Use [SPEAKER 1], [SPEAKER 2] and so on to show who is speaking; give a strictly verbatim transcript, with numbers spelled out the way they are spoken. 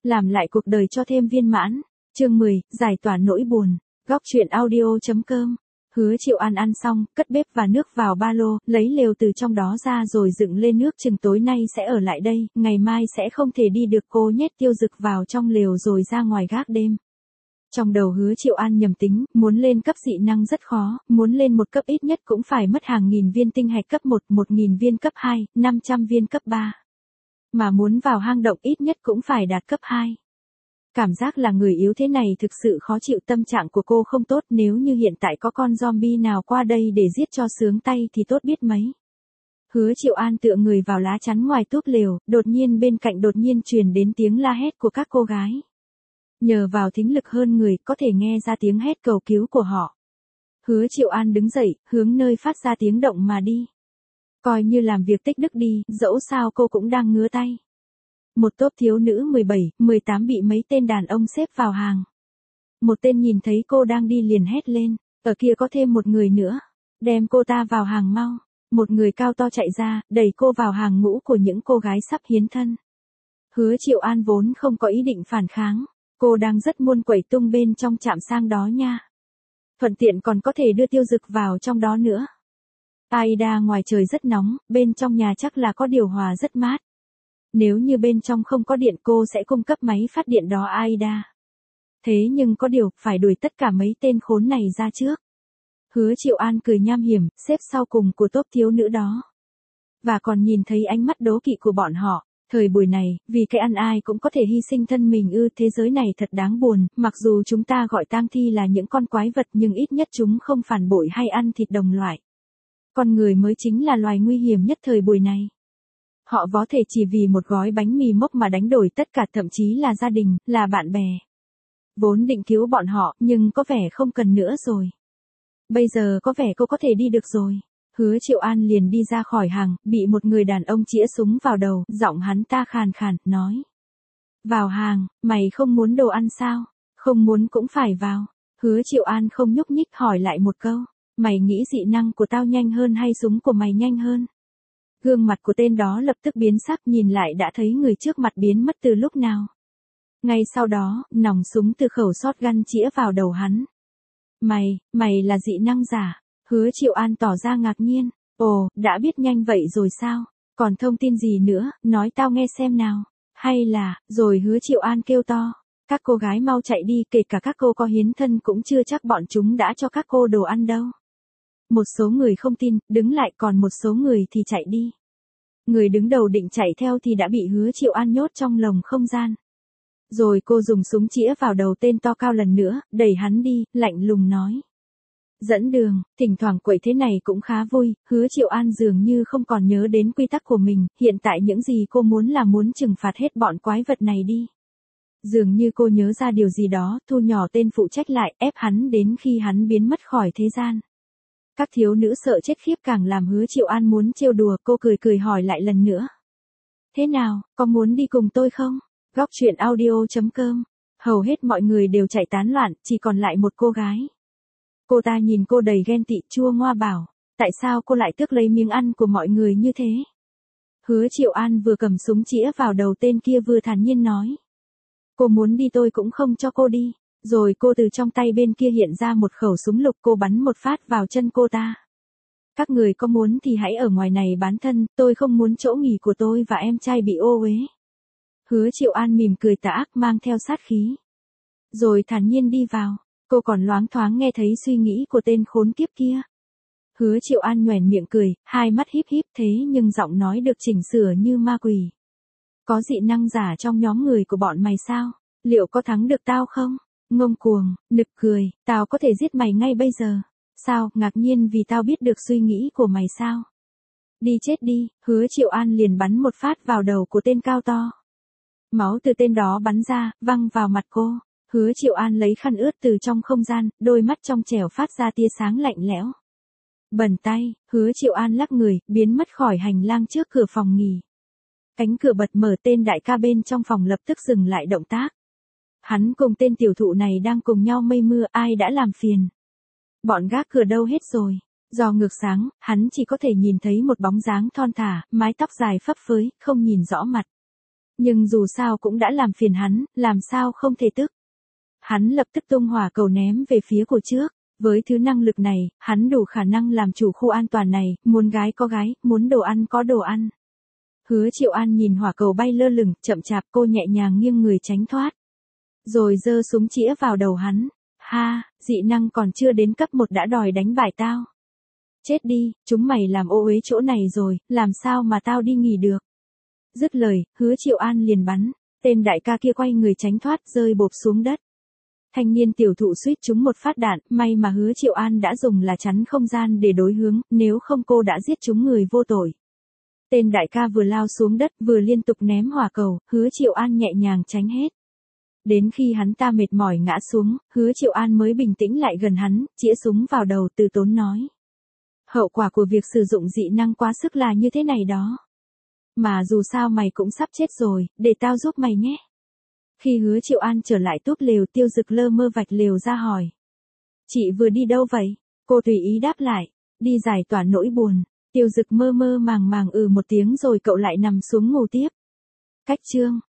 [SPEAKER 1] Làm lại cuộc đời cho thêm viên mãn. Chương mười, giải tỏa nỗi buồn. Góc truyện audio chấm com. Hứa Triệu An ăn xong, cất bếp và nước vào ba lô, lấy lều từ trong đó ra rồi dựng lên nước chừng tối nay sẽ ở lại đây, ngày mai sẽ không thể đi được. Cô nhét Tiêu Dực vào trong lều rồi ra ngoài gác đêm. Trong đầu Hứa Triệu An nhầm tính, muốn lên cấp dị năng rất khó, muốn lên một cấp ít nhất cũng phải mất hàng nghìn viên tinh hạch cấp một, một nghìn viên cấp hai, năm trăm viên cấp ba. Mà muốn vào hang động ít nhất cũng phải đạt cấp hai. Cảm giác là người yếu thế này thực sự khó chịu, tâm trạng của cô không tốt, nếu như hiện tại có con zombie nào qua đây để giết cho sướng tay thì tốt biết mấy. Hứa Triệu An tựa người vào lá chắn ngoài túp lều, đột nhiên bên cạnh đột nhiên truyền đến tiếng la hét của các cô gái. Nhờ vào thính lực hơn người, có thể nghe ra tiếng hét cầu cứu của họ. Hứa Triệu An đứng dậy, hướng nơi phát ra tiếng động mà đi. Coi như làm việc tích đức đi, dẫu sao cô cũng đang ngứa tay. Một tốp thiếu nữ mười bảy, mười tám bị mấy tên đàn ông xếp vào hàng. Một tên nhìn thấy cô đang đi liền hét lên, ở kia có thêm một người nữa, đem cô ta vào hàng mau. Một người cao to chạy ra, đẩy cô vào hàng ngũ của những cô gái sắp hiến thân. Hứa Triệu An vốn không có ý định phản kháng, cô đang rất muốn quẩy tung bên trong trạm sang đó nha. Thuận tiện còn có thể đưa Tiêu Dực vào trong đó nữa. Aida, ngoài trời rất nóng, bên trong nhà chắc là có điều hòa rất mát. Nếu như bên trong không có điện cô sẽ cung cấp máy phát điện đó Aida. Thế nhưng có điều, phải đuổi tất cả mấy tên khốn này ra trước. Hứa Triệu An cười nham hiểm, xếp sau cùng của tốp thiếu nữ đó. Và còn nhìn thấy ánh mắt đố kỵ của bọn họ. Thời buổi này, vì cái ăn ai cũng có thể hy sinh thân mình ư, thế giới này thật đáng buồn, mặc dù chúng ta gọi tang thi là những con quái vật nhưng ít nhất chúng không phản bội hay ăn thịt đồng loại. Con người mới chính là loài nguy hiểm nhất thời buổi này. Họ có thể chỉ vì một gói bánh mì mốc mà đánh đổi tất cả, thậm chí là gia đình, là bạn bè. Vốn định cứu bọn họ, nhưng có vẻ không cần nữa rồi. Bây giờ có vẻ cô có thể đi được rồi. Hứa Triệu An liền đi ra khỏi hàng, bị một người đàn ông chĩa súng vào đầu, giọng hắn ta khàn khàn, nói. Vào hàng, mày không muốn đồ ăn sao? Không muốn cũng phải vào. Hứa Triệu An không nhúc nhích hỏi lại một câu. Mày nghĩ dị năng của tao nhanh hơn hay súng của mày nhanh hơn? Gương mặt của tên đó lập tức biến sắc, nhìn lại đã thấy người trước mặt biến mất từ lúc nào. Ngay sau đó, nòng súng từ khẩu shotgun chĩa vào đầu hắn. Mày, mày là dị năng giả. Hứa Triệu An tỏ ra ngạc nhiên. Ồ, đã biết nhanh vậy rồi sao? Còn thông tin gì nữa, nói tao nghe xem nào. Hay là, rồi Hứa Triệu An kêu to. Các cô gái mau chạy đi, kể cả các cô có hiến thân cũng chưa chắc bọn chúng đã cho các cô đồ ăn đâu. Một số người không tin, đứng lại, còn một số người thì chạy đi. Người đứng đầu định chạy theo thì đã bị Hứa Triệu An nhốt trong lồng không gian. Rồi cô dùng súng chĩa vào đầu tên to cao lần nữa, đẩy hắn đi, lạnh lùng nói. Dẫn đường, thỉnh thoảng quậy thế này cũng khá vui. Hứa Triệu An dường như không còn nhớ đến quy tắc của mình, hiện tại những gì cô muốn là muốn trừng phạt hết bọn quái vật này đi. Dường như cô nhớ ra điều gì đó, thu nhỏ tên phụ trách lại, ép hắn đến khi hắn biến mất khỏi thế gian. Các thiếu nữ sợ chết khiếp càng làm Hứa Triệu An muốn trêu đùa, cô cười cười hỏi lại lần nữa. Thế nào, có muốn đi cùng tôi không? Góc truyện audio chấm com. Hầu hết mọi người đều chạy tán loạn, chỉ còn lại một cô gái. Cô ta nhìn cô đầy ghen tị, chua ngoa bảo. Tại sao cô lại tước lấy miếng ăn của mọi người như thế? Hứa Triệu An vừa cầm súng chĩa vào đầu tên kia vừa thản nhiên nói. Cô muốn đi tôi cũng không cho cô đi. Rồi cô từ trong tay bên kia hiện ra một khẩu súng lục, cô bắn một phát vào chân cô ta. Các người có muốn thì hãy ở ngoài này bán thân, tôi không muốn chỗ nghỉ của tôi và em trai bị ô uế. Hứa Triệu An mỉm cười tà ác mang theo sát khí. Rồi thản nhiên đi vào, cô còn loáng thoáng nghe thấy suy nghĩ của tên khốn kiếp kia. Hứa Triệu An nhoẻn miệng cười, hai mắt híp híp thế nhưng giọng nói được chỉnh sửa như ma quỷ. Có dị năng giả trong nhóm người của bọn mày sao? Liệu có thắng được tao không? Ngông cuồng, nực cười, tao có thể giết mày ngay bây giờ. Sao, ngạc nhiên vì tao biết được suy nghĩ của mày sao? Đi chết đi, Hứa Triệu An liền bắn một phát vào đầu của tên cao to. Máu từ tên đó bắn ra, văng vào mặt cô. Hứa Triệu An lấy khăn ướt từ trong không gian, đôi mắt trong trẻo phát ra tia sáng lạnh lẽo. Bẩn tay, Hứa Triệu An lắc người, biến mất khỏi hành lang trước cửa phòng nghỉ. Cánh cửa bật mở, tên đại ca bên trong phòng lập tức dừng lại động tác. Hắn cùng tên tiểu thụ này đang cùng nhau mây mưa, ai đã làm phiền. Bọn gác cửa đâu hết rồi. Do ngược sáng, hắn chỉ có thể nhìn thấy một bóng dáng thon thả, mái tóc dài phấp phới, không nhìn rõ mặt. Nhưng dù sao cũng đã làm phiền hắn, làm sao không thể tức. Hắn lập tức tung hỏa cầu ném về phía của trước. Với thứ năng lực này, hắn đủ khả năng làm chủ khu an toàn này, muốn gái có gái, muốn đồ ăn có đồ ăn. Hứa Triệu An nhìn hỏa cầu bay lơ lửng, chậm chạp cô nhẹ nhàng nghiêng người tránh thoát. Rồi giơ súng chĩa vào đầu hắn. Ha, dị năng còn chưa đến cấp một đã đòi đánh bại tao. Chết đi, chúng mày làm ô uế chỗ này rồi, làm sao mà tao đi nghỉ được. Dứt lời, Hứa Triệu An liền bắn. Tên đại ca kia quay người tránh thoát, rơi bộp xuống đất. Thanh niên tiểu thụ suýt trúng một phát đạn, may mà Hứa Triệu An đã dùng là chắn không gian để đối hướng, nếu không cô đã giết trúng người vô tội. Tên đại ca vừa lao xuống đất vừa liên tục ném hỏa cầu, Hứa Triệu An nhẹ nhàng tránh hết. Đến khi hắn ta mệt mỏi ngã xuống, Hứa Triệu An mới bình tĩnh lại gần hắn, chĩa súng vào đầu từ tốn nói. Hậu quả của việc sử dụng dị năng quá sức là như thế này đó. Mà dù sao mày cũng sắp chết rồi, để tao giúp mày nhé. Khi Hứa Triệu An trở lại túp lều, Tiêu Dực lơ mơ vạch lều ra hỏi. Chị vừa đi đâu vậy? Cô tùy ý đáp lại. Đi giải tỏa nỗi buồn. Tiêu Dực mơ mơ màng màng ừ một tiếng rồi cậu lại nằm xuống ngủ tiếp. Cách chương.